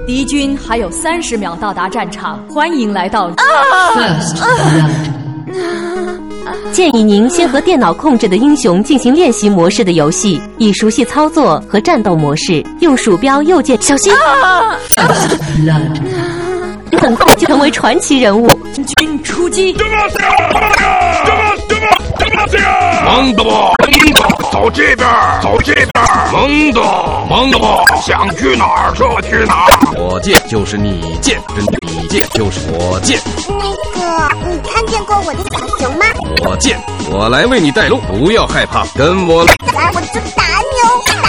敌军还有30秒到达战场，欢迎来到。 建议您先和电脑控制的英雄进行练习模式的游戏，以熟悉操作和战斗模式。用鼠标右键，小心！很快就成为传奇人物。 军出击！ 蒙的不？走这边，走这边！蒙的不？想去哪儿说去哪儿。 我剑就是你剑，你剑就是我剑。 你看见过我的小熊吗？ 我剑，我来为你带路，不要害怕，跟我来。 我就打牛！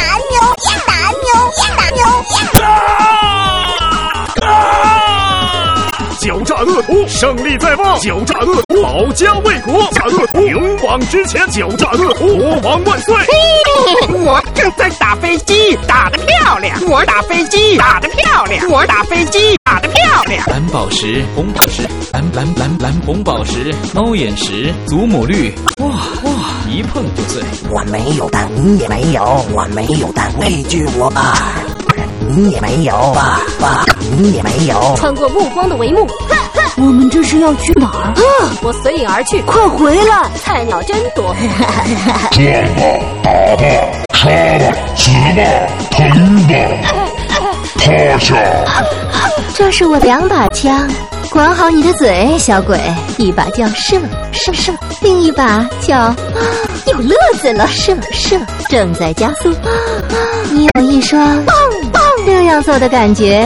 狡诈恶徒，胜利在望！狡诈恶徒，保家卫国！狡诈恶徒，勇往直前！狡诈恶徒，国王万岁！ 我正在打飞机，打得漂亮！我打飞机，打得漂亮！我打飞机，打得漂亮！ 蓝宝石，红宝石，蓝红宝石，猫眼石，祖母绿，哇，一碰就碎。 我没有蛋，你也没有，我没有蛋，畏惧我吧。你也没有，爸，你也没有。 穿过目光的帷幕， 我们这是要去哪儿？ 我随影而去， 快回来！ 菜鸟真多。 撞吧，打吧，杀吧，死吧，疼吧，趴下。 这是我2把枪，管好你的嘴，小鬼。一把叫射，另一把叫有乐子了，射，正在加速。你有一双这样做的感觉。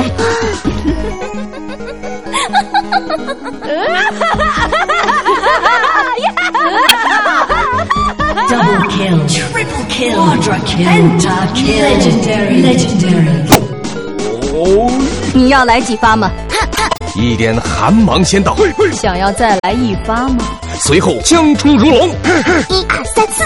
Double kill, triple kill, quadra kill, pentakill, legendary. 你要来几发吗？ 一点寒芒先到， 想要再来一发吗？ 随后将出如龙。 1、2、3、4。